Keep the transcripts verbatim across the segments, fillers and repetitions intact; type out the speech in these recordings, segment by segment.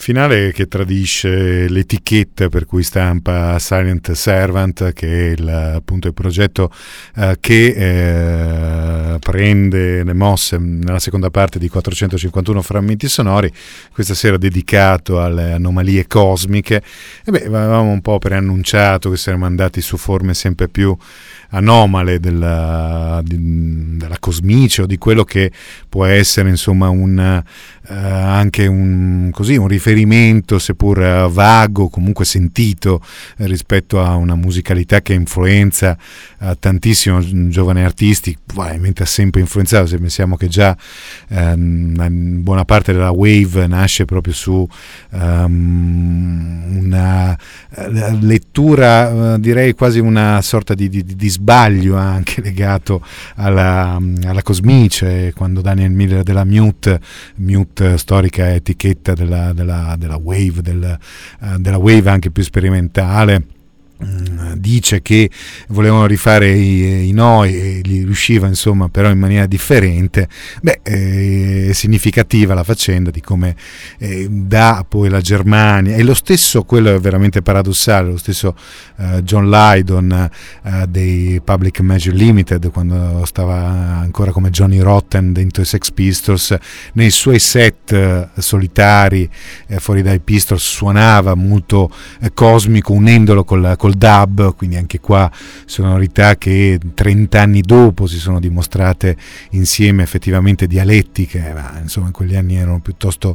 finale che tradisce l'etichetta per cui stampa Silent Servant, che è il, appunto il progetto eh, che eh, prende le mosse nella seconda parte di quattrocentocinquantuno frammenti sonori, questa sera dedicato alle anomalie cosmiche. E beh, avevamo un po' preannunciato che saremmo andati su forme sempre più anomale della, di, della cosmice, o di quello che può essere insomma un eh, anche un, così, un riferimento seppur eh, vago, comunque sentito, eh, rispetto a una musicalità che influenza eh, tantissimo giovani artisti, probabilmente ha sempre influenzato, se pensiamo che già eh, buona parte della wave nasce proprio su um, una uh, lettura, uh, direi quasi una sorta di, di, di sbaglio anche legato alla, alla cosmice, quando Daniel Miller della Mute, Mute storica etichetta della, della, della wave, del, uh, della wave anche più sperimentale, dice che volevano rifare i, i noi e li riusciva insomma però in maniera differente. Beh, eh, è significativa la faccenda di come eh, da poi la Germania, e lo stesso, quello è veramente paradossale, lo stesso eh, John Lydon eh, dei Public Image Limited, quando stava ancora come Johnny Rotten dentro i Sex Pistols, nei suoi set eh, solitari eh, fuori dai Pistols suonava molto eh, cosmico, unendolo col, col dub, quindi anche qua sonorità che trent'anni dopo si sono dimostrate insieme effettivamente dialettiche, ma insomma in quegli anni erano piuttosto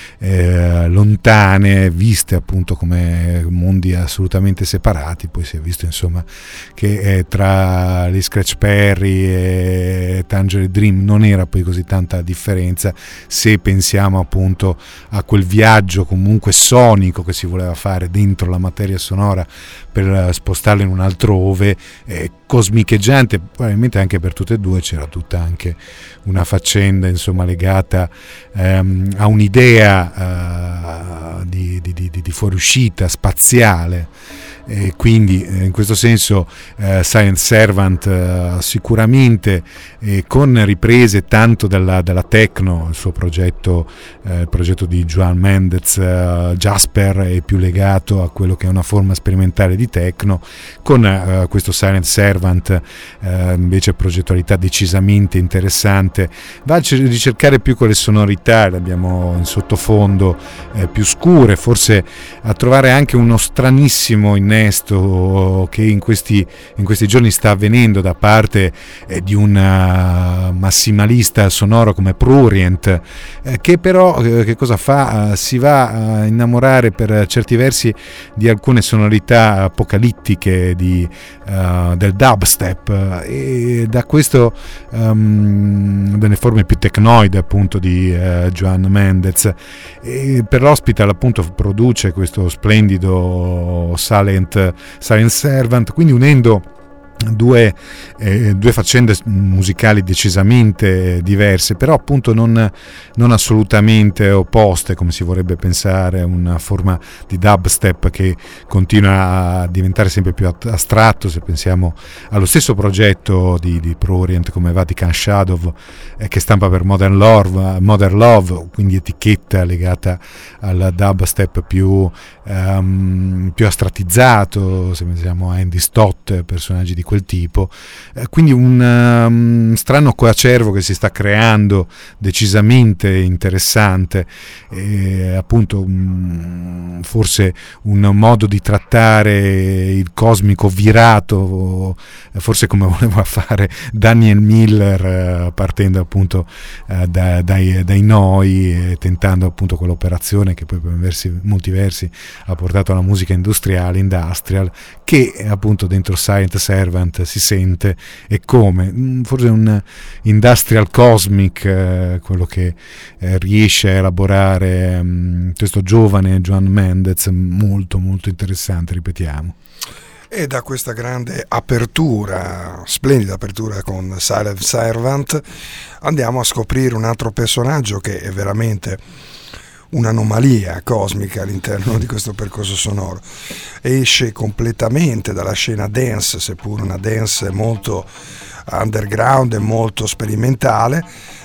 eh, lontane, viste appunto come mondi assolutamente separati. Poi si è visto insomma che eh, tra gli Scratch Perry e Tangerine Dream non era poi così tanta differenza, se pensiamo appunto a quel viaggio comunque sonico che si voleva fare dentro la materia sonora per spostarlo in un altrove, eh, cosmicheggiante. Probabilmente anche per tutte e due c'era tutta anche una faccenda insomma legata ehm, a un'idea uh, di, di, di, di fuoriuscita spaziale. E quindi eh, in questo senso eh, Silent Servant eh, sicuramente eh, con riprese tanto dalla, dalla techno, il suo progetto, eh, il progetto di Joan Mendez, eh, Jasper è più legato a quello che è una forma sperimentale di techno, con eh, questo Silent Servant eh, invece progettualità decisamente interessante, va a ricercare più quelle sonorità, le abbiamo in sottofondo eh, più scure, forse a trovare anche uno stranissimo innesto che in questi, in questi giorni sta avvenendo da parte eh, di un uh, massimalista sonoro come Prurient, eh, che però eh, che cosa fa? Uh, si va a innamorare per certi versi di alcune sonorità apocalittiche di, uh, del dubstep, e da questo um, delle forme più tecnoide appunto di uh, Joan Mendez, e per l'Hospital appunto produce questo splendido Silent Silent Servant, quindi unendo due, eh, due faccende musicali decisamente diverse, però appunto non, non assolutamente opposte come si vorrebbe pensare, una forma di dubstep che continua a diventare sempre più astratto, se pensiamo allo stesso progetto di, di Prurient come Vatican Shadow, eh, che stampa per Modern Love, Modern Love, quindi etichetta legata al dubstep più, um, più astrattizzato, se pensiamo a Andy Stott, personaggi di quel tipo, eh, quindi un um, strano coacervo che si sta creando decisamente interessante, e appunto um, forse un modo di trattare il cosmico virato, forse come voleva fare Daniel Miller, eh, partendo appunto eh, da, dai, dai noi, e tentando appunto quell'operazione che poi per versi, molti versi ha portato alla musica industriale, industrial, che appunto dentro Silent Servant si sente, e come forse un industrial cosmic, eh, quello che eh, riesce a elaborare um, questo giovane Joan Mendez, molto molto interessante, ripetiamo. E da questa grande apertura, splendida apertura con Silent Servant, andiamo a scoprire un altro personaggio che è veramente un'anomalia cosmica all'interno di questo percorso sonoro. Esce completamente dalla scena dance, seppur una dance molto underground e molto sperimentale,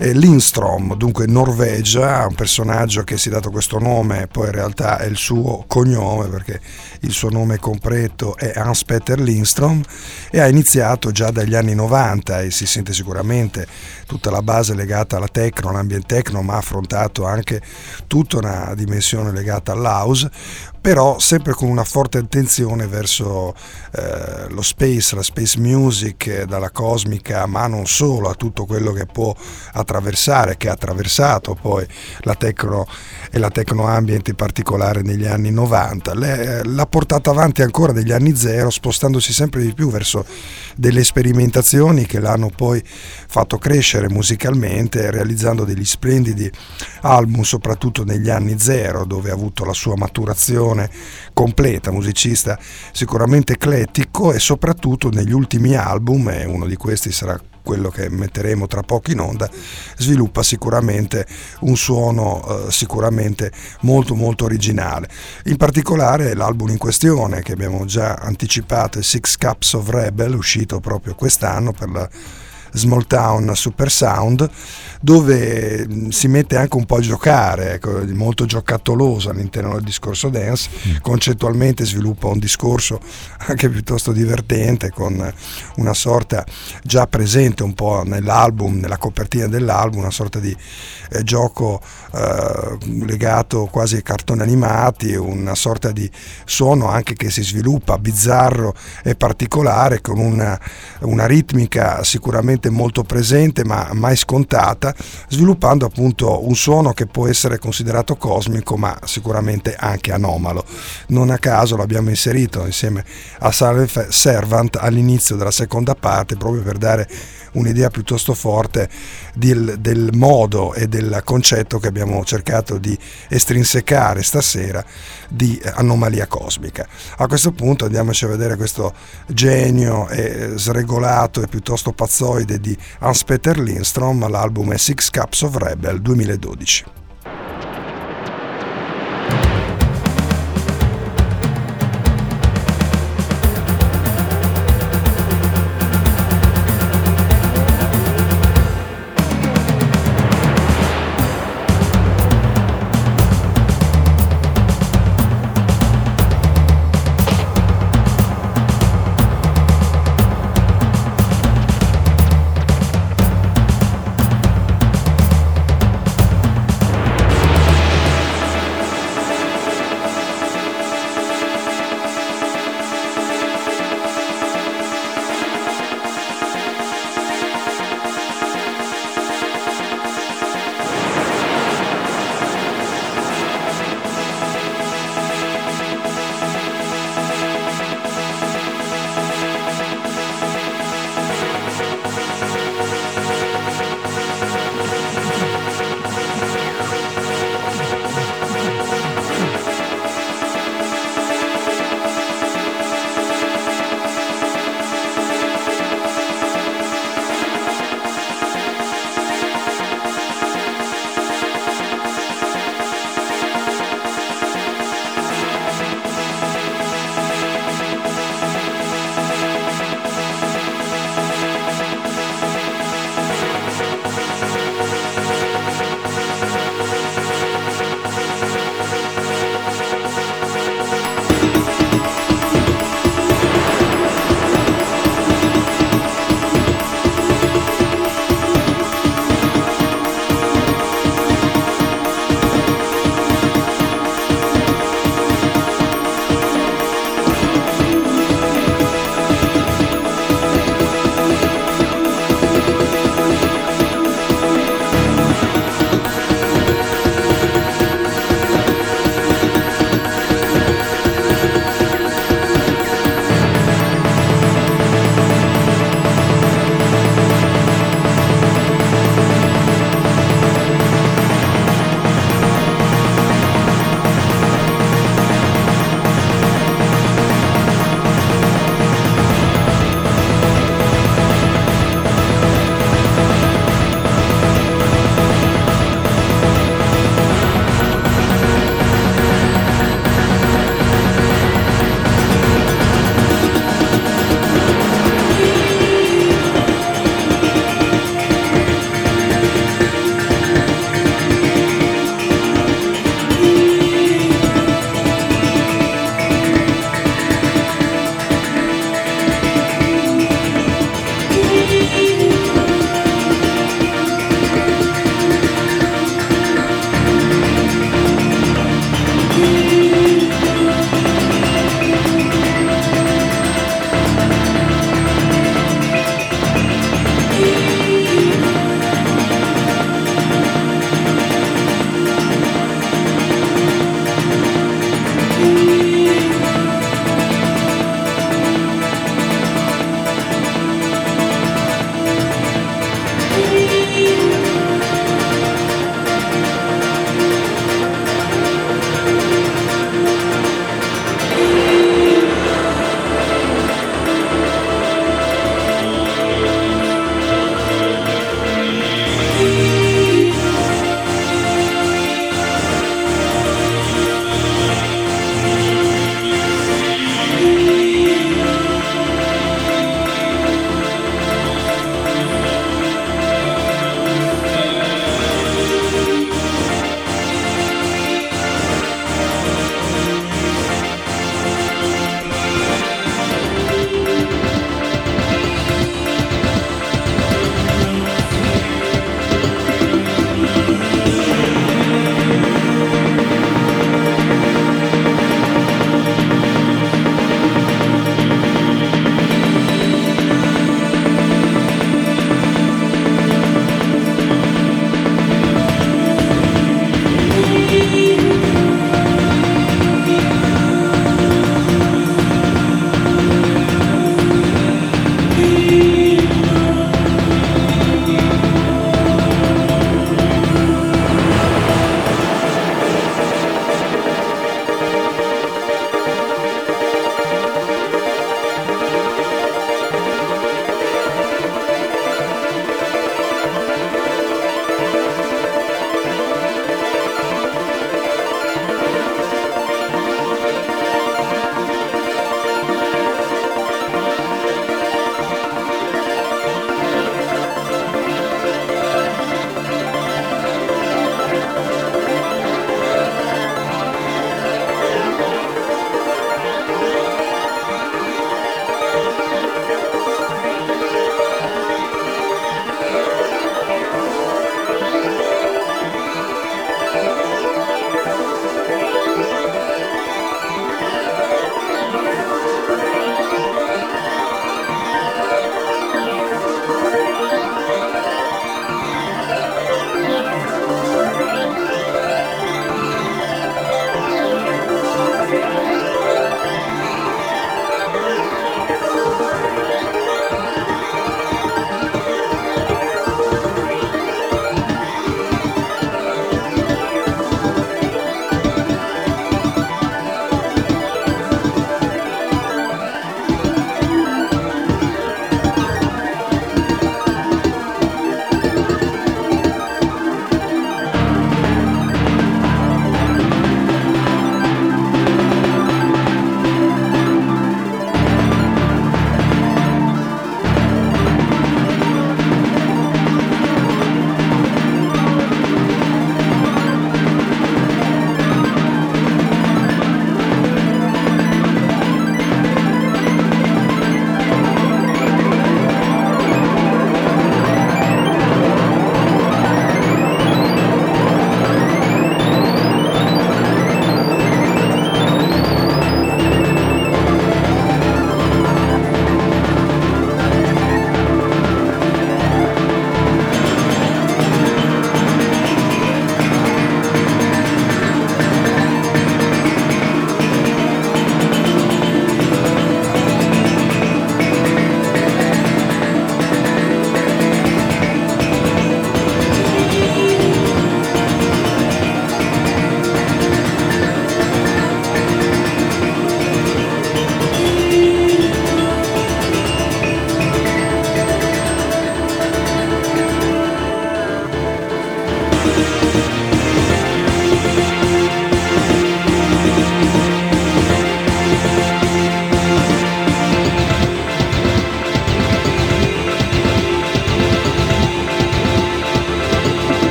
eh, Lindstrom, dunque Norvegia, un personaggio che si è dato questo nome, poi in realtà è il suo cognome perché il suo nome completo è Hans Peter Lindstrom, e ha iniziato già dagli anni novanta e si sente sicuramente tutta la base legata alla techno, all'ambient techno, ma ha affrontato anche tutta una dimensione legata all'house, però sempre con una forte attenzione verso eh, lo space, la space music, eh, dalla cosmica, ma non solo, a tutto quello che può attraversare, che ha attraversato poi la techno e la techno ambient in particolare negli anni novanta. Le, l'ha portata avanti ancora negli anni zero, spostandosi sempre di più verso delle sperimentazioni che l'hanno poi fatto crescere musicalmente, realizzando degli splendidi album, soprattutto negli anni zero, dove ha avuto la sua maturazione completa, musicista sicuramente eclettico, e soprattutto negli ultimi album, e uno di questi sarà quello che metteremo tra poco in onda, sviluppa sicuramente un suono eh, sicuramente molto molto originale. In particolare l'album in questione, che abbiamo già anticipato, è Six Cups of Rebel, uscito proprio quest'anno per la Small Town Super Sound, dove si mette anche un po' a giocare, ecco, molto giocattoloso all'interno del discorso dance. Mm. Concettualmente sviluppa un discorso anche piuttosto divertente, con una sorta, già presente un po' nell'album, nella copertina dell'album, una sorta di eh, gioco eh, legato quasi ai cartoni animati, una sorta di suono anche che si sviluppa bizzarro e particolare, con una, una ritmica sicuramente molto presente ma mai scontata, sviluppando appunto un suono che può essere considerato cosmico ma sicuramente anche anomalo. Non a caso l'abbiamo inserito insieme a Silent Servant all'inizio della seconda parte, proprio per dare un'idea piuttosto forte del, del modo e del concetto che abbiamo cercato di estrinsecare stasera di anomalia cosmica. A questo punto andiamoci a vedere questo genio e sregolato e piuttosto pazzoide di Hans Peter Lindstrom. L'album è Six Cups of Rebel duemiladodici.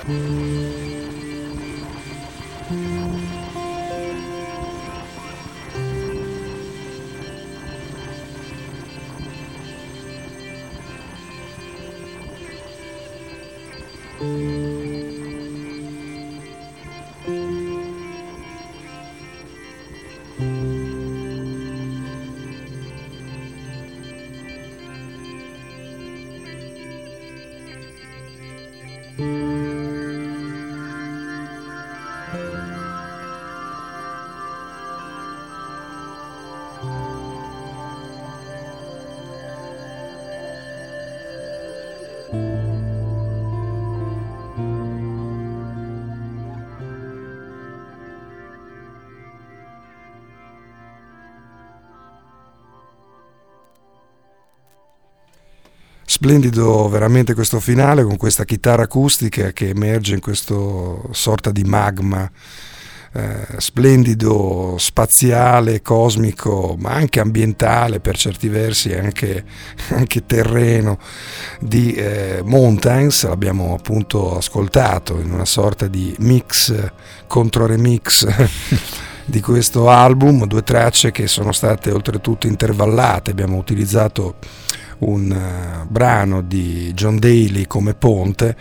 Splendido veramente questo finale con questa chitarra acustica che emerge in questo sorta di magma eh, splendido, spaziale, cosmico, ma anche ambientale per certi versi, anche, anche terreno di eh, Mountains. L'abbiamo appunto ascoltato in una sorta di mix contro remix di questo album, due tracce che sono state oltretutto intervallate. Abbiamo utilizzato un uh, brano di John Daly come ponte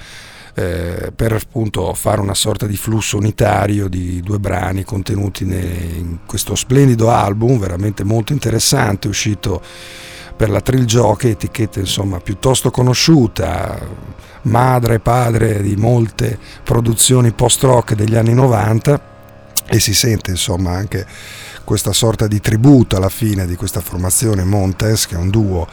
eh, per appunto fare una sorta di flusso unitario di due brani contenuti ne, in questo splendido album veramente molto interessante, uscito per la Trill Jockey, etichetta insomma piuttosto conosciuta, madre e padre di molte produzioni post-rock degli anni novanta, e si sente insomma anche questa sorta di tributo alla fine di questa formazione Mountains, che è un duo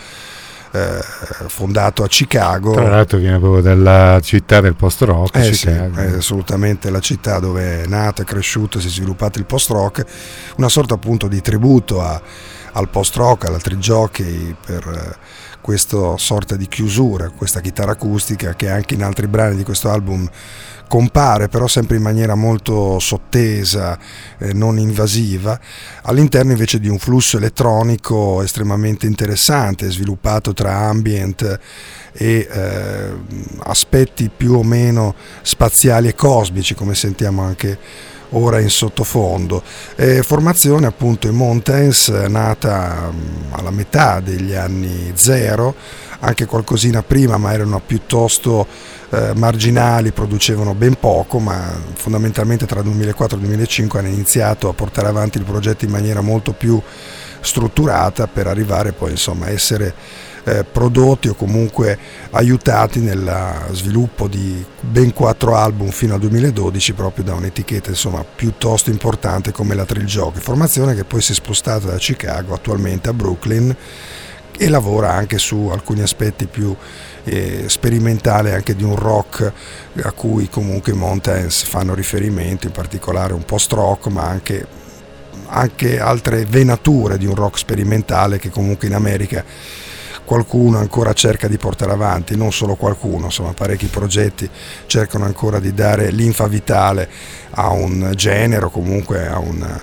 Eh, fondato a Chicago. Tra l'altro viene proprio dalla città del post-rock, eh Chicago. Sì, è assolutamente la città dove è nato, è cresciuto e si è sviluppato il post-rock, una sorta appunto di tributo a, al post-rock, alla Trill Jockey, per eh, questa sorta di chiusura, questa chitarra acustica che anche in altri brani di questo album compare, però sempre in maniera molto sottesa, eh, non invasiva, all'interno invece di un flusso elettronico estremamente interessante, sviluppato tra ambient e eh, aspetti più o meno spaziali e cosmici, come sentiamo anche ora in sottofondo. Eh, formazione appunto in Mountains, nata mh, alla metà degli anni zero, anche qualcosina prima, ma erano piuttosto eh, marginali, producevano ben poco, ma fondamentalmente tra duemilaquattro e duemilacinque hanno iniziato a portare avanti il progetto in maniera molto più strutturata, per arrivare poi insomma a essere eh, prodotti o comunque aiutati nel sviluppo di ben quattro album fino al duemiladodici, proprio da un'etichetta insomma piuttosto importante come la Trill Jockey, formazione che poi si è spostata da Chicago attualmente a Brooklyn e lavora anche su alcuni aspetti più eh, sperimentali, anche di un rock a cui comunque i Mountains fanno riferimento, in particolare un post-rock, ma anche, anche altre venature di un rock sperimentale che comunque in America qualcuno ancora cerca di portare avanti, non solo qualcuno, insomma parecchi progetti cercano ancora di dare linfa vitale a un genere o comunque a un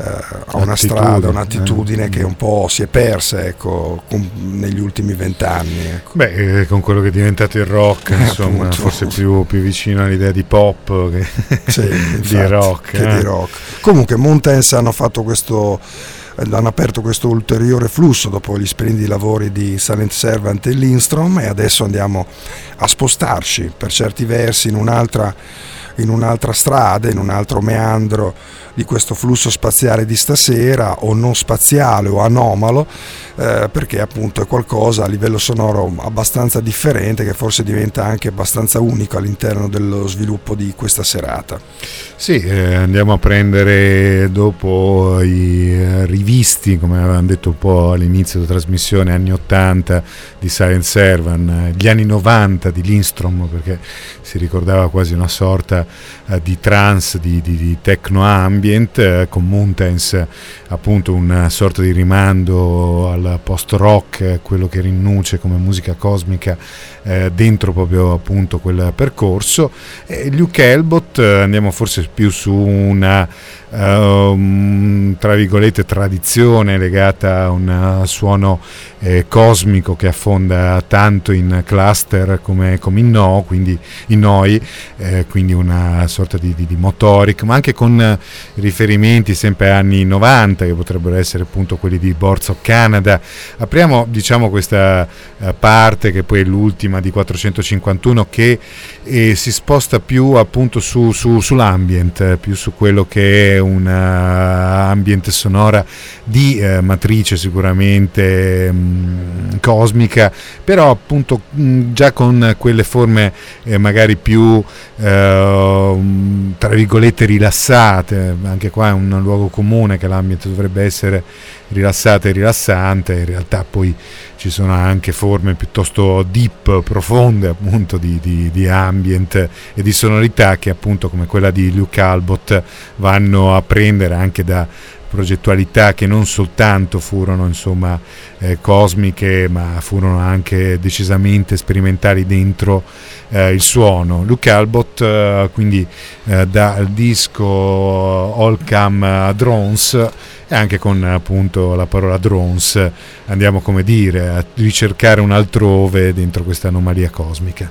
a una strada, un'attitudine eh. che un po' si è persa, ecco, con, negli ultimi vent'anni. Ecco. Beh, eh, con quello che è diventato il rock, eh, insomma, appunto. Forse più, più vicino all'idea di pop che sì, di, infatti, rock, che eh. di rock. Comunque Mountains hanno fatto questo, hanno aperto questo ulteriore flusso dopo gli splendidi lavori di Silent Servant e Lindstrom, e adesso andiamo a spostarci per certi versi in un'altra in un'altra strada, in un altro meandro di questo flusso spaziale di stasera, o non spaziale o anomalo, eh, perché appunto è qualcosa a livello sonoro abbastanza differente, che forse diventa anche abbastanza unico all'interno dello sviluppo di questa serata. Sì, eh, andiamo a prendere, dopo i eh, rivisti, come avevamo detto un po' all'inizio della trasmissione, anni ottanta di Silent Servant, gli anni novanta di Lindstrom, perché si ricordava quasi una sorta eh, di trance, di, di, di techno ambient, eh, con Mountains appunto una sorta di rimando al post rock, eh, quello che rinnuce come musica cosmica eh, dentro proprio appunto quel percorso. E Luke Elbot, eh, andiamo forse più su una uh, tra virgolette tradizione legata a un suono eh, cosmico che affonda tanto in cluster come, come in no, quindi in noi, eh, quindi una sorta di, di, di motoric, ma anche con eh, riferimenti sempre anni novanta che potrebbero essere appunto quelli di Boards of Canada. Apriamo diciamo questa eh, parte che poi è l'ultima di quattrocentocinquantuno, che eh, si sposta più appunto su, su, sull'ambient, eh, più su quello che è una ambient sonora di eh, matrice sicuramente mh, cosmica, però appunto mh, già con quelle forme eh, magari più eh, tra virgolette rilassate. Anche qua è un luogo comune che l'ambient dovrebbe essere rilassata e rilassante, in realtà poi ci sono anche forme piuttosto deep, profonde appunto di, di, di ambient e di sonorità che appunto come quella di Luke Albot vanno a prendere anche da progettualità che non soltanto furono insomma eh, cosmiche, ma furono anche decisamente sperimentali dentro eh, il suono. Luke Albot eh, quindi eh, dal disco All Come Drones, e anche con appunto la parola drones andiamo come dire a ricercare un altrove dentro questa anomalia cosmica.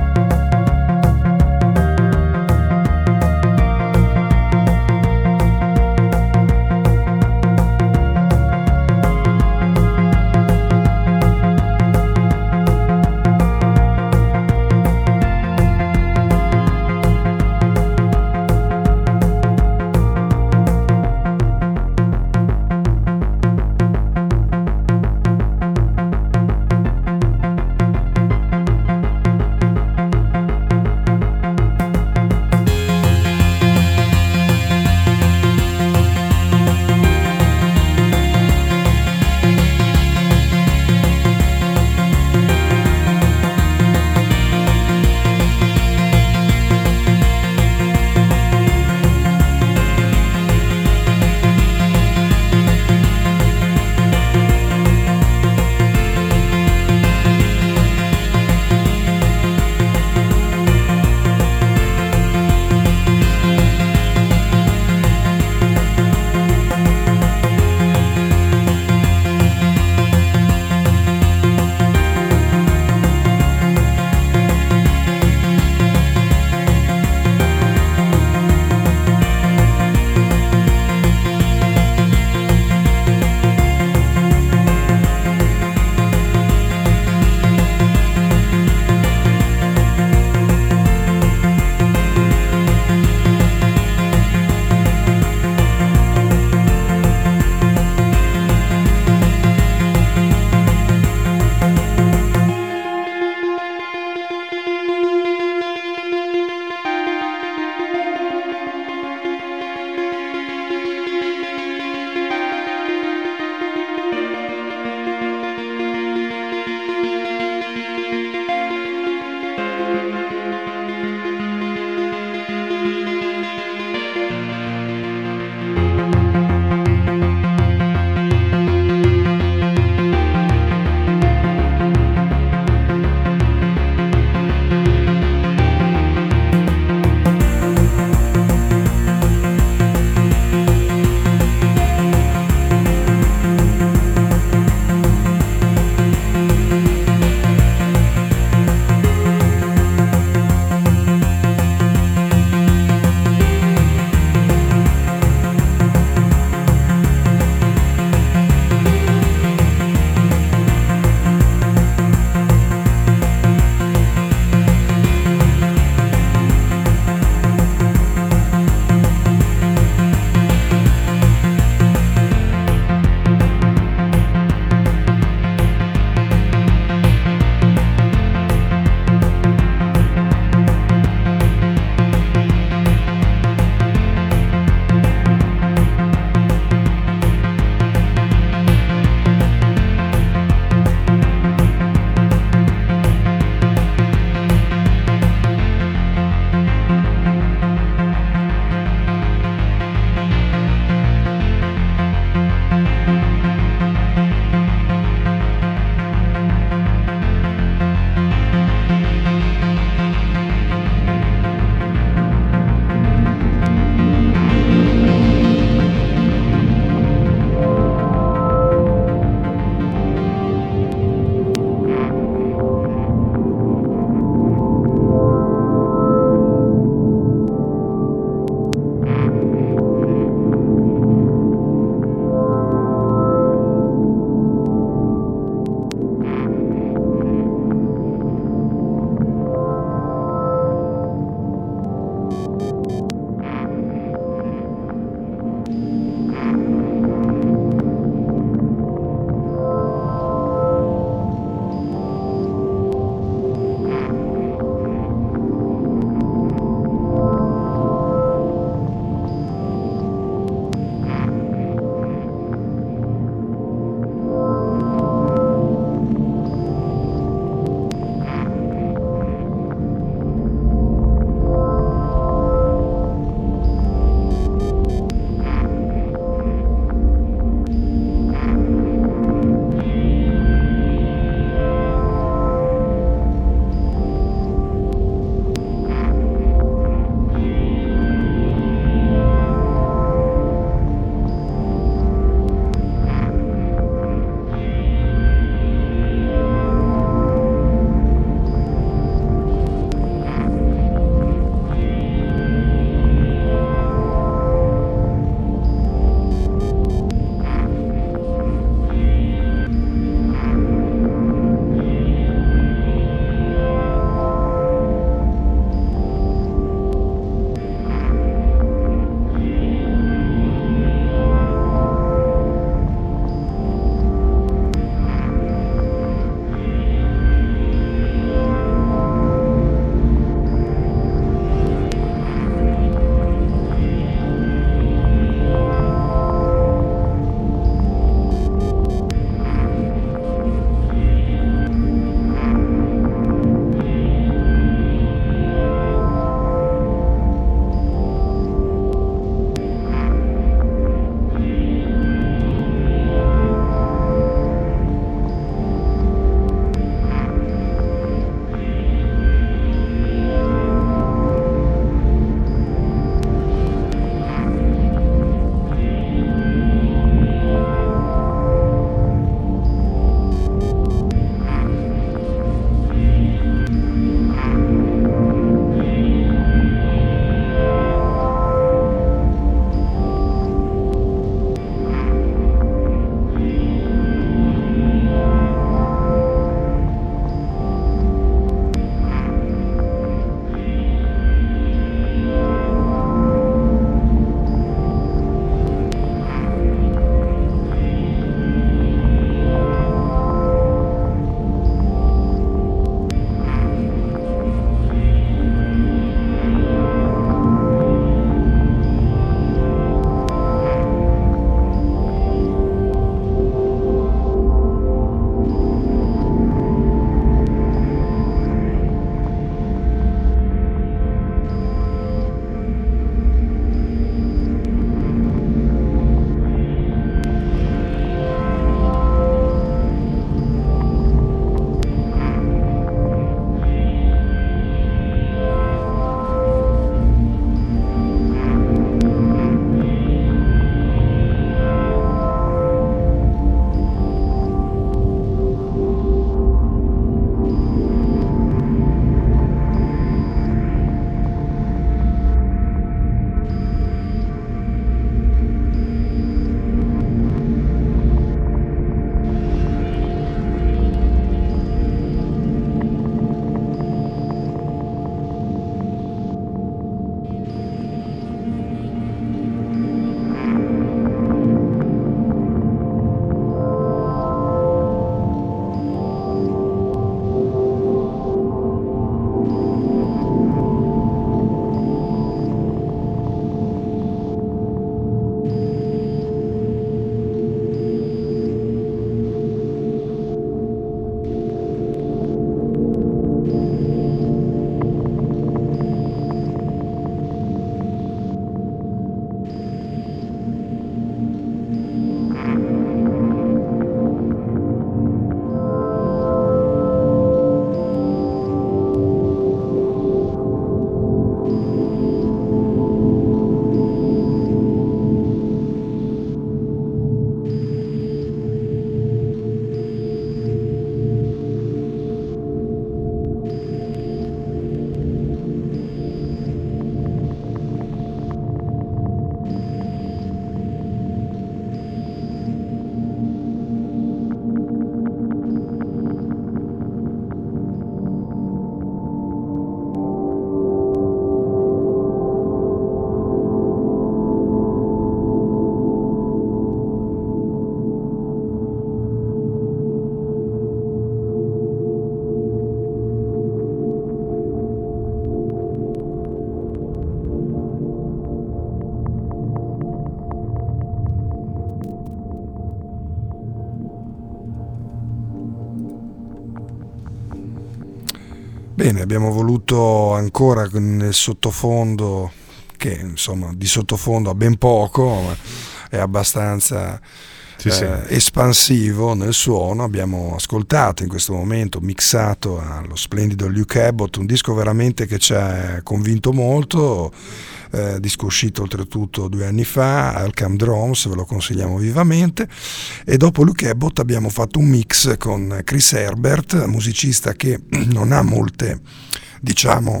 Bene, abbiamo voluto ancora nel sottofondo, che insomma di sottofondo ha ben poco, ma è abbastanza sì, sì. Eh, espansivo nel suono. Abbiamo ascoltato in questo momento, mixato allo splendido Luke Abbott, un disco veramente che ci ha convinto molto, eh, disco uscito oltretutto due anni fa, Alcam Drums, ve lo consigliamo vivamente. E dopo Luke Abbott abbiamo fatto un mix con Chris Herbert, musicista che non ha molte, diciamo,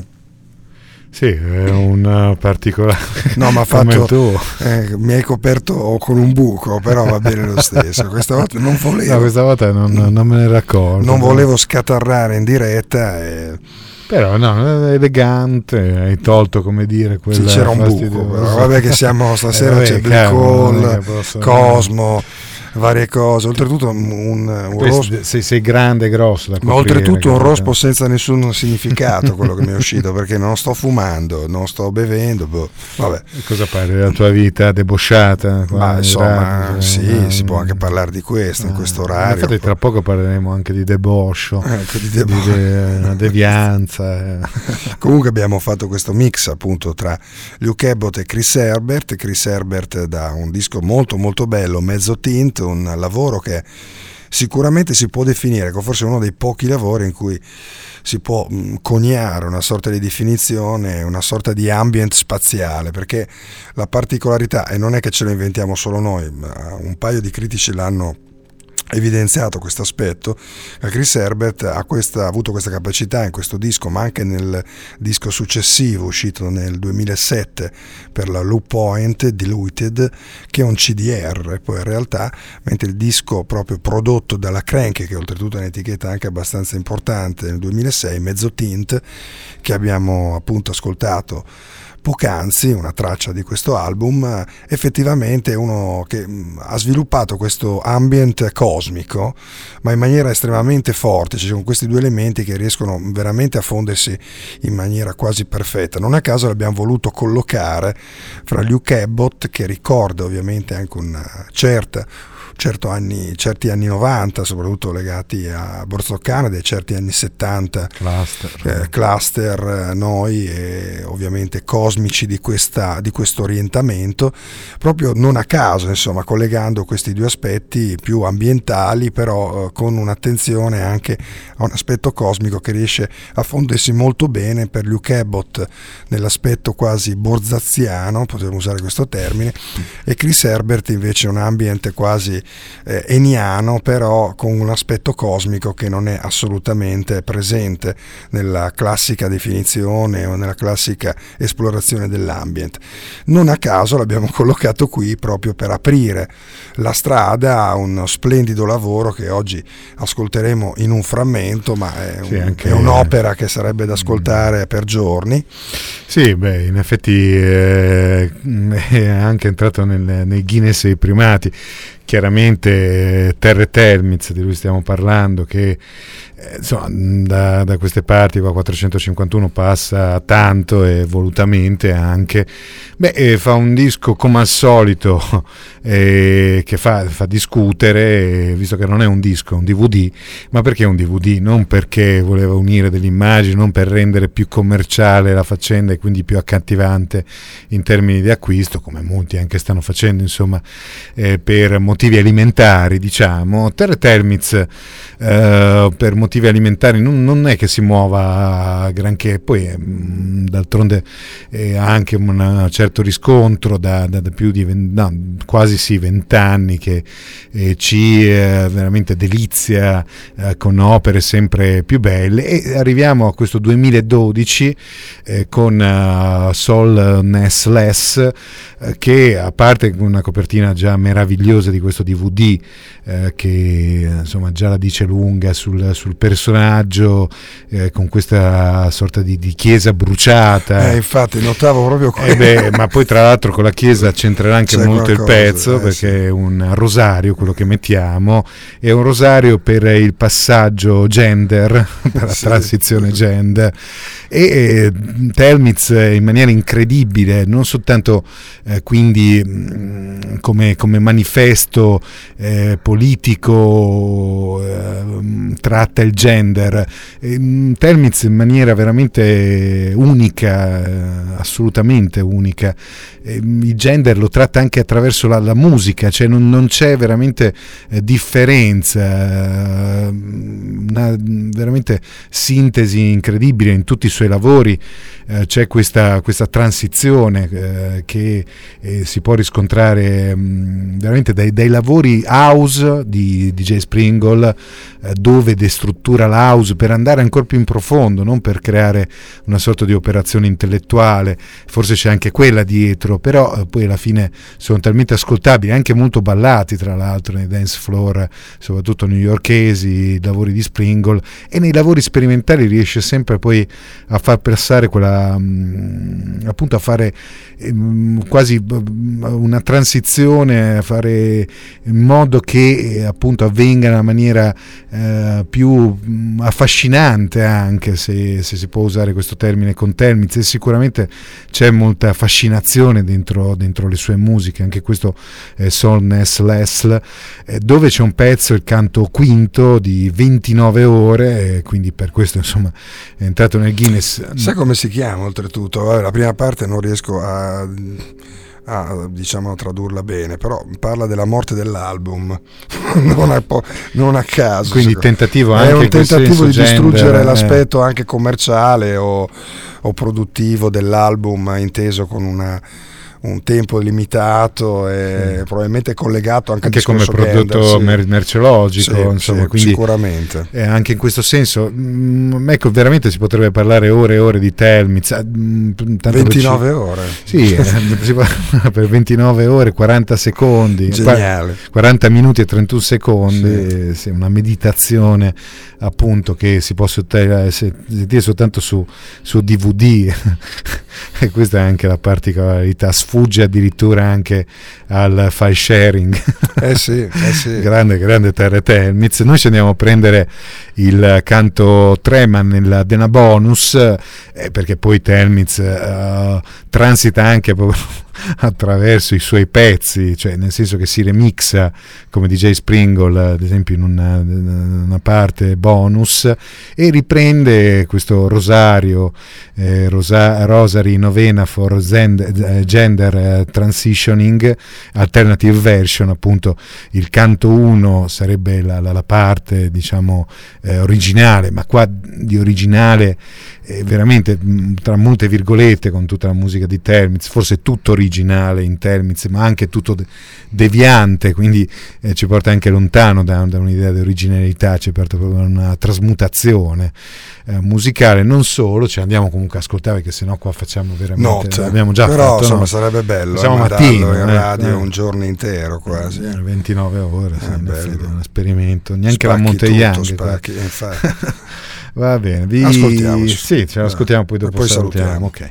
sì, è un particolare. No, ma ha fatto, eh, mi hai coperto con un buco, però va bene lo stesso. Questa volta non volevo. No, questa volta non, non me ne raccordo. Non volevo scatarrare in diretta. E... Però no, è elegante, hai tolto, come dire, quel sì, c'era un buco, però vabbè che siamo stasera, eh, c'è Black Hole, Cosmo, varie cose, oltretutto un, un rospo, sei, sei grande e grosso da ma oltretutto un rospo senza nessun significato, quello che mi è uscito, perché non sto fumando, non sto bevendo, boh. Vabbè. Cosa parli della tua vita debosciata? Ma insomma radio, sì, no, si può anche parlare di questo no, in questo orario. Infatti tra poco parleremo anche di deboscio, ecco, di, debo- di de- devianza. Comunque abbiamo fatto questo mix appunto tra Luke Abbott e Chris Herbert. Chris Herbert da un disco molto molto bello, Mezzo Tint, un lavoro che sicuramente si può definire come forse uno dei pochi lavori in cui si può mh, coniare una sorta di definizione, una sorta di ambient spaziale, perché la particolarità, e non è che ce lo inventiamo solo noi, ma un paio di critici l'hanno evidenziato questo aspetto, Chris Herbert ha, questa, ha avuto questa capacità in questo disco, ma anche nel disco successivo uscito nel duemilasette per la Loop Point, Diluted, che è un C D R poi in realtà, mentre il disco proprio prodotto dalla Crank, che oltretutto è un'etichetta anche abbastanza importante, nel duemilasei, Mezzo Tint, che abbiamo appunto ascoltato poc'anzi, una traccia di questo album, effettivamente è uno che ha sviluppato questo ambient cosmico, ma in maniera estremamente forte. Ci sono questi due elementi che riescono veramente a fondersi in maniera quasi perfetta. Non a caso l'abbiamo voluto collocare fra Luke Abbott, che ricorda ovviamente anche una certa Certo anni, certi anni novanta, soprattutto legati a Borzo Canada, e certi anni settanta, cluster, eh, cluster noi e ovviamente cosmici di, questa, di questo orientamento, proprio non a caso, insomma, collegando questi due aspetti più ambientali, però eh, con un'attenzione anche a un aspetto cosmico che riesce a fondersi molto bene per Luke Abbott nell'aspetto quasi borzaziano, potremmo usare questo termine, e Chris Herbert invece un ambient quasi Eh, eniano, però con un aspetto cosmico che non è assolutamente presente nella classica definizione o nella classica esplorazione dell'ambient. Non a caso l'abbiamo collocato qui proprio per aprire la strada a un splendido lavoro che oggi ascolteremo in un frammento, ma è, un, sì, anche, è un'opera che sarebbe da ascoltare per giorni. Sì, beh, in effetti eh, è anche entrato nel, nei Guinness dei primati. Chiaramente Terre Termitz, di lui stiamo parlando, che eh, insomma, da, da queste parti qua quattrocentocinquantuno passa tanto e volutamente anche. Beh, eh, fa un disco come al solito eh, che fa, fa discutere, eh, visto che non è un disco, è un D V D. Ma perché un D V D? Non perché voleva unire delle immagini, non per rendere più commerciale la faccenda e quindi più accattivante in termini di acquisto, come molti anche stanno facendo, insomma, eh, per motivi alimentari, diciamo. Terre Termitz eh, per motivi alimentari non, non è che si muova granché, poi eh, d'altronde eh, ha anche un certo riscontro da, da, da più di venti, no, quasi sì vent'anni che eh, ci eh, veramente delizia eh, con opere sempre più belle, e arriviamo a questo duemiladodici eh, con uh, Soulness Less, eh, che a parte una copertina già meravigliosa di questo D V D eh, che insomma già la dice lunga sul, sul personaggio, eh, con questa sorta di, di chiesa bruciata, eh, infatti notavo proprio eh beh, ma poi tra l'altro con la chiesa c'entrerà anche c'è molto qualcosa, il pezzo, eh, perché sì. È un rosario quello che mettiamo, è un rosario per il passaggio gender, per la sì. transizione gender, e eh, Termitz in maniera incredibile, non soltanto eh, quindi mh, come, come manifesto eh, politico, eh, tratta il il gender. Eh, Telmitz in maniera veramente unica, eh, assolutamente unica. Eh, il gender lo tratta anche attraverso la, la musica, cioè non, non c'è veramente eh, differenza, eh, una veramente sintesi incredibile in tutti i suoi lavori. Eh, c'è questa, questa transizione eh, che eh, si può riscontrare mh, veramente dai, dai lavori house di D J Springle, eh, dove destruttura l'house per andare ancora più in profondo, non per creare una sorta di operazione intellettuale, forse c'è anche quella dietro, però eh, poi alla fine sono talmente ascoltabili, anche molto ballati tra l'altro nei dance floor, soprattutto newyorkesi, i lavori di Springle, e nei lavori sperimentali riesce sempre poi a far passare quella mh, appunto a fare mh, quasi una transizione, a fare in modo che eh, appunto avvenga in una maniera eh, più mh, affascinante, anche se, se si può usare questo termine con Telmitz, e sicuramente c'è molta fascinazione dentro, dentro le sue musiche, anche questo eh, Soulness Less, eh, dove c'è un pezzo, il canto quinto di ventinove ore, eh, quindi per questo insomma è entrato nel Guinness. Sai come si chiama oltretutto? Vabbè, la prima parte non riesco a, a diciamo a tradurla bene, però parla della morte dell'album non, a, non a caso, quindi tentativo anche è un tentativo di gender, distruggere eh. l'aspetto anche commerciale o, o produttivo dell'album, inteso con una un tempo limitato e mm. probabilmente collegato anche, anche come prodotto gender, sì. mer- merceologico, sì, insomma, sì, quindi sicuramente eh, anche in questo senso mh, ecco, veramente si potrebbe parlare ore e ore di Telmitz, mh, ventinove ore sì, eh, si parla per ventinove ore, quaranta secondi, geniale, quaranta minuti e trentuno secondi, sì. Sì, una meditazione appunto che si può sentire soltanto su, su D V D e questa è anche la particolarità, sfugge addirittura anche al file sharing. Eh sì, eh sì. grande, grande Terry Telmitz. Noi ci andiamo a prendere il canto tre, ma nella Dena Bonus, eh, perché poi Telmitz uh, transita anche proprio attraverso i suoi pezzi, cioè nel senso che si remixa come D J Springle, ad esempio in una, una parte bonus, e riprende questo rosario, eh, rosa, Rosary Novena for Gender, gender Transitioning Alternative Version. Appunto il canto uno sarebbe la, la, la parte diciamo eh, originale, ma qua di originale eh, veramente tra molte virgolette, con tutta la musica di Telmitz, forse tutto originale in Telmitz, ma anche tutto de- deviante, quindi eh, ci porta anche lontano da, da un'idea di originalità, ci porta proprio a una trasmutazione eh, musicale. Non solo, ci andiamo comunque a ascoltare, perché sennò qua facciamo veramente notte, abbiamo già però fatto, insomma no? sarebbe bello siamo eh, mattino in eh, radio eh. un giorno intero quasi, eh, ventinove ore, sì, eh, in bello. effetti è un esperimento, neanche spacchi la Monte tutto, Young spacchi, infatti. va bene, vi... ascoltiamoci, sì, ce l'ascoltiamo, poi dopo poi salutiamo, salutiamo. ok.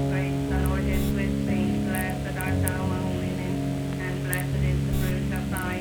Blessed is the fruit of thy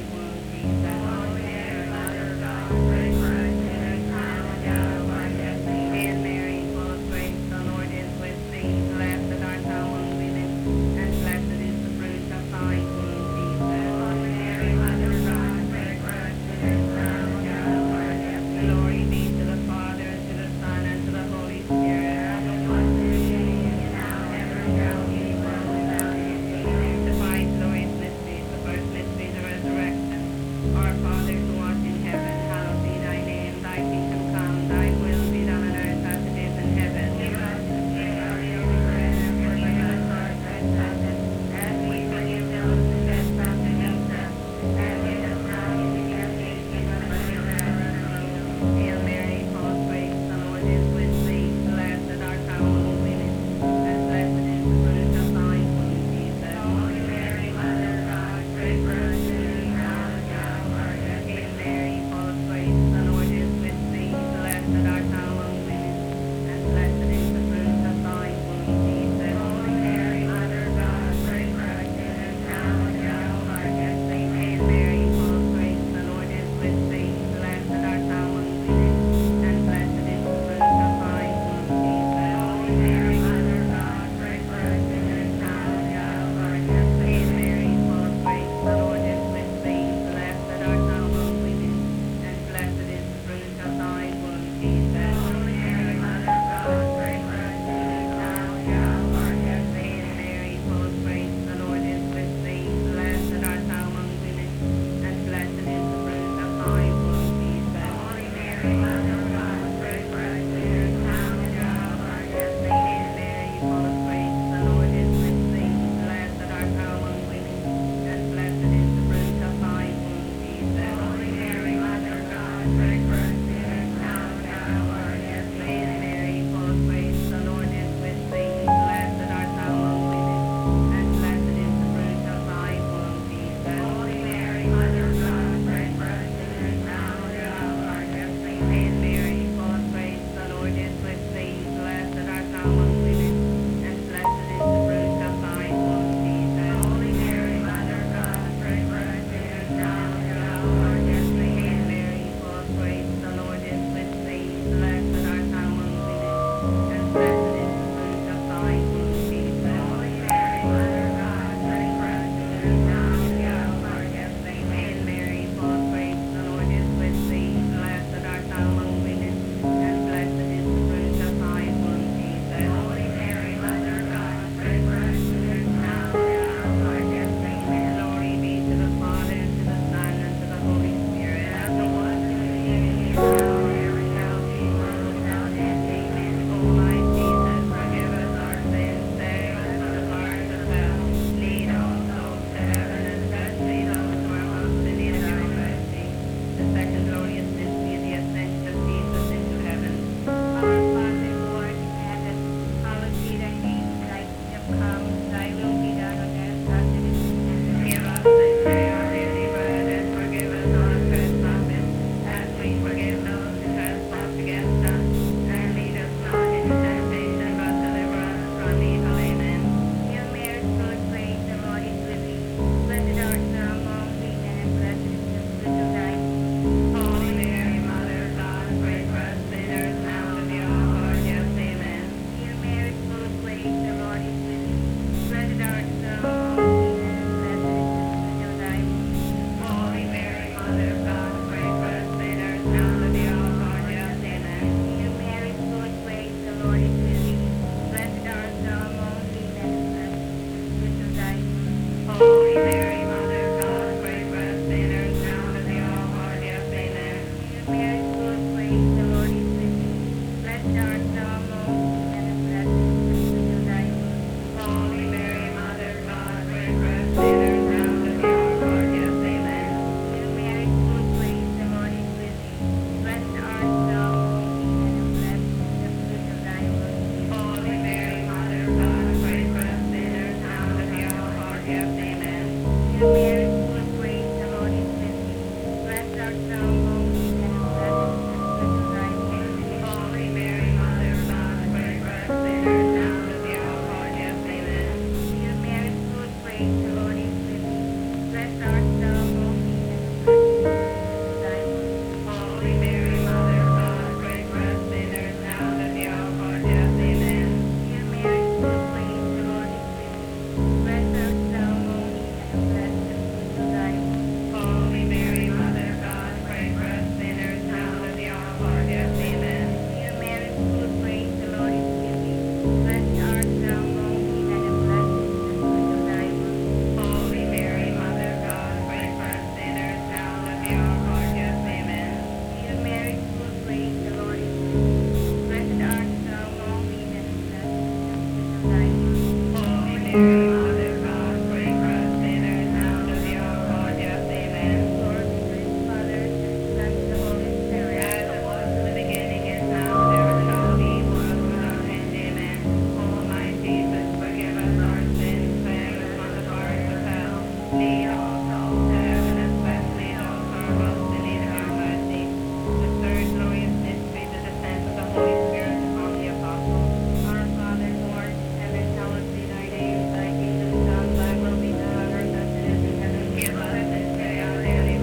Thy will be done on earth as it is in heaven. Give us this day our daily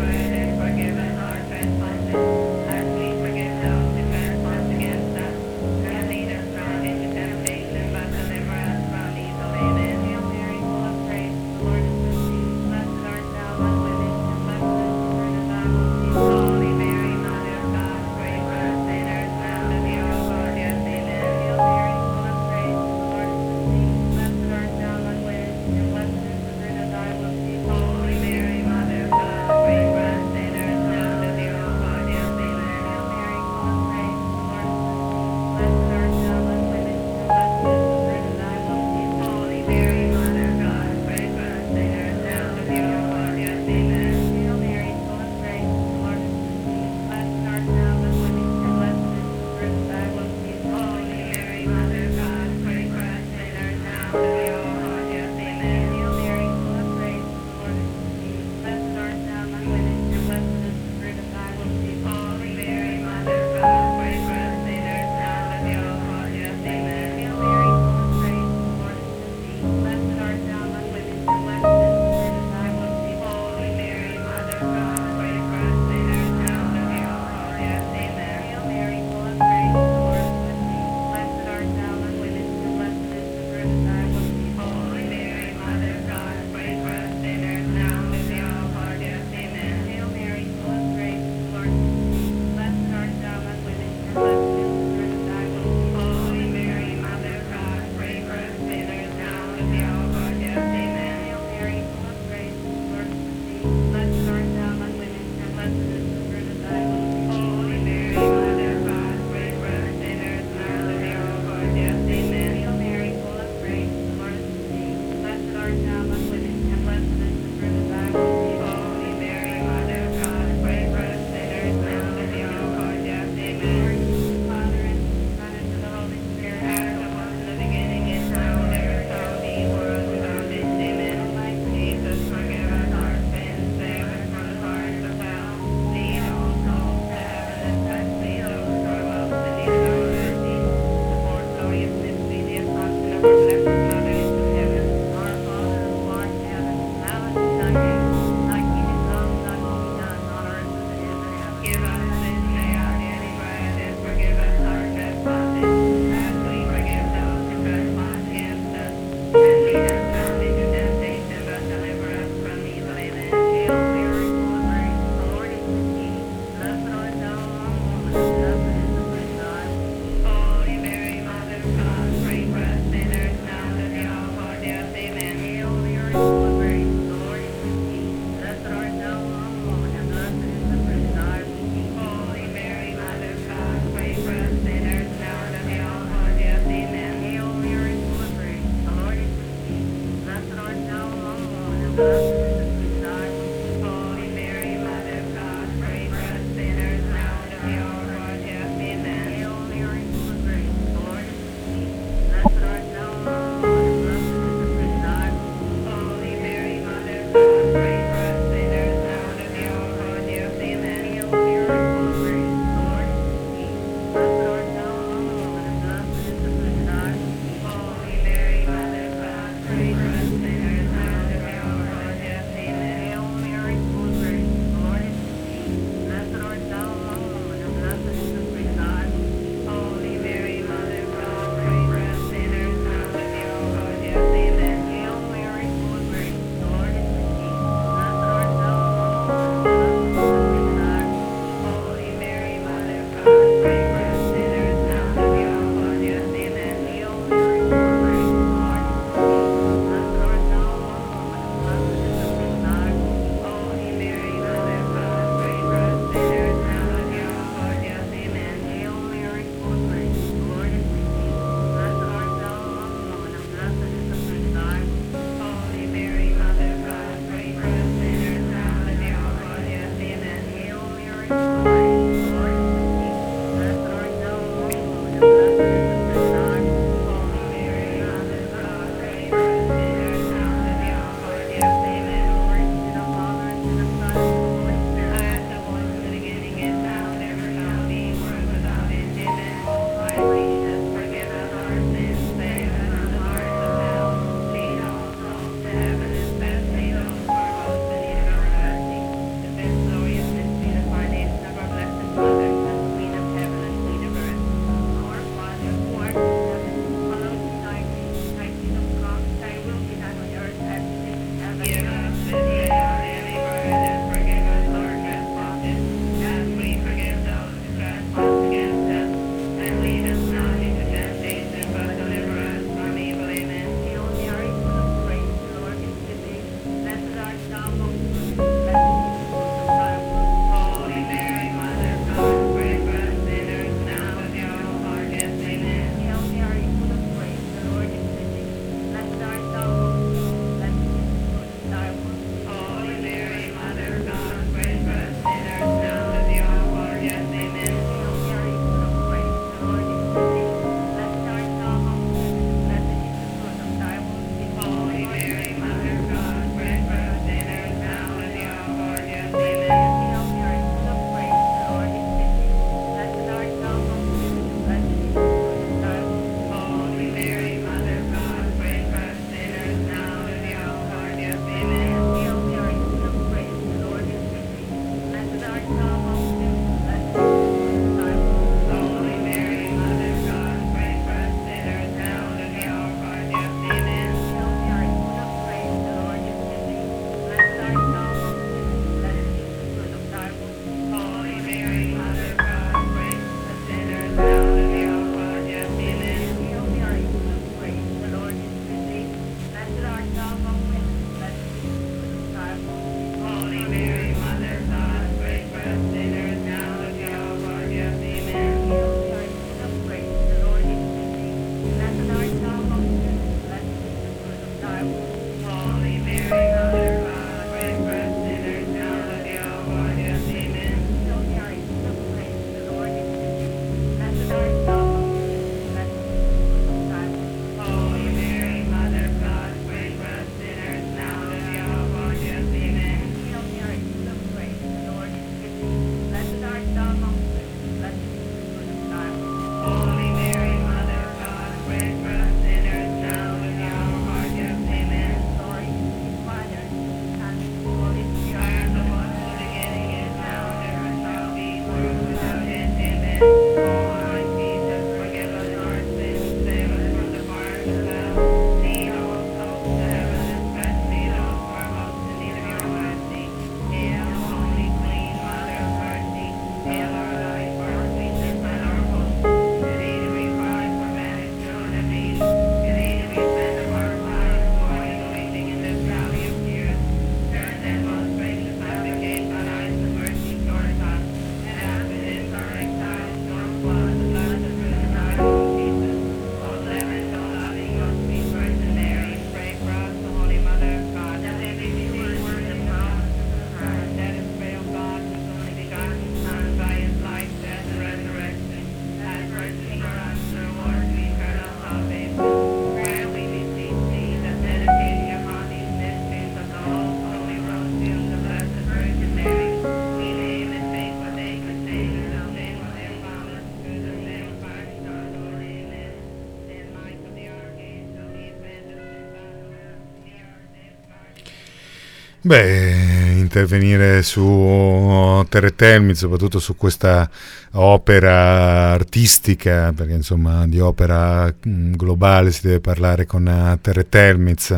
Beh, intervenire su Terre Telmitz, soprattutto su questa opera artistica, perché insomma di opera globale si deve parlare con Terre Telmitz,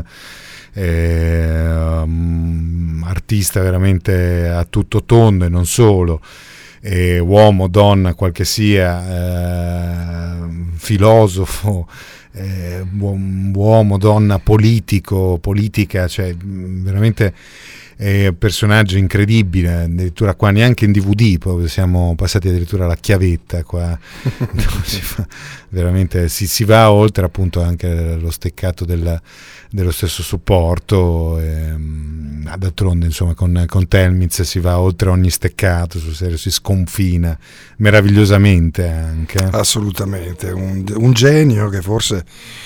eh, um, artista veramente a tutto tondo e non solo, eh, uomo, donna, qual che sia, eh, filosofo, Eh, uomo, donna, politico, politica, cioè veramente è un personaggio incredibile, addirittura qua neanche in D V D, poi siamo passati addirittura alla chiavetta qua. si fa, veramente si, si va oltre appunto anche lo steccato del, dello stesso supporto, e, d'altronde insomma con, con Telmitz si va oltre ogni steccato, sul serio si sconfina meravigliosamente anche. Assolutamente, un, un genio che forse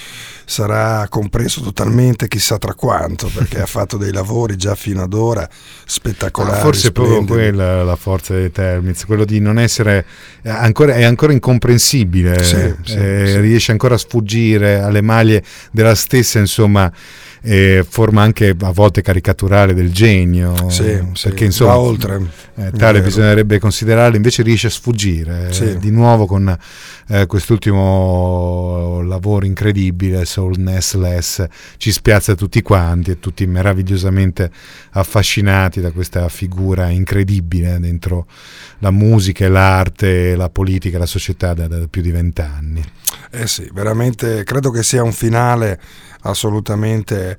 sarà compreso totalmente chissà tra quanto, perché ha fatto dei lavori già fino ad ora spettacolari. Ah, forse è proprio quella la forza di Telmitz, quello di non essere ancora, è ancora incomprensibile, sì, sì, eh, sì. riesce ancora a sfuggire alle maglie della stessa, insomma, eh, forma anche a volte caricaturale del genio, sì, perché sì, insomma va oltre, eh, tale bisognerebbe considerarlo, invece riesce a sfuggire, sì. eh, di nuovo con eh, quest'ultimo lavoro incredibile, Soulless, ci spiazza tutti quanti e tutti meravigliosamente affascinati da questa figura incredibile dentro la musica e l'arte, la politica, la società da, da più di vent'anni. Eh sì, veramente credo che sia un finale assolutamente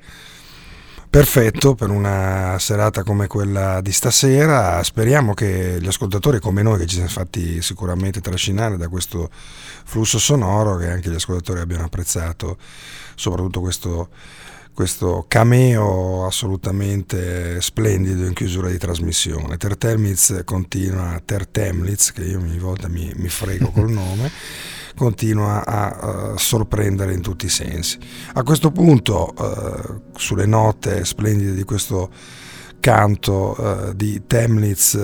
perfetto per una serata come quella di stasera. Speriamo che gli ascoltatori come noi, che ci siamo fatti sicuramente trascinare da questo flusso sonoro, che anche gli ascoltatori abbiano apprezzato soprattutto questo, questo cameo assolutamente splendido in chiusura di trasmissione. Terre Telmitz continua, Terre Temlitz, che io ogni volta mi, mi frego col nome, continua a uh, sorprendere in tutti i sensi. A questo punto, uh, sulle note splendide di questo canto uh, di Temlitz,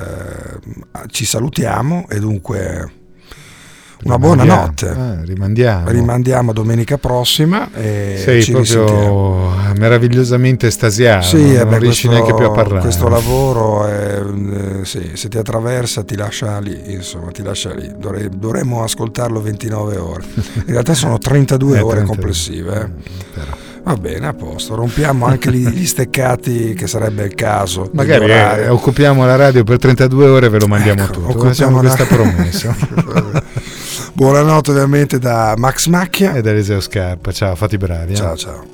uh, ci salutiamo e dunque una buona notte. Eh, rimandiamo. Rimandiamo domenica prossima e sei ci proprio risentiamo. Meravigliosamente estasiato, sì, non, eh beh, riesci questo, neanche più a parlare. Questo lavoro è, eh, sì, se ti attraversa ti lascia lì, insomma, ti lascia lì. Dovre, dovremmo ascoltarlo ventinove ore. In realtà sono trentadue eh, ore trentadue complessive. Eh. Però. Va bene, a posto. Rompiamo anche gli, gli steccati, che sarebbe il caso. Magari eh, occupiamo la radio per trentadue ore e ve lo mandiamo ecco, tutto. Facciamo la... questa promessa. Buonanotte ovviamente da Max Macchia e da Eliseo Scarpa. Ciao, fatti bravi. Ciao, eh. ciao.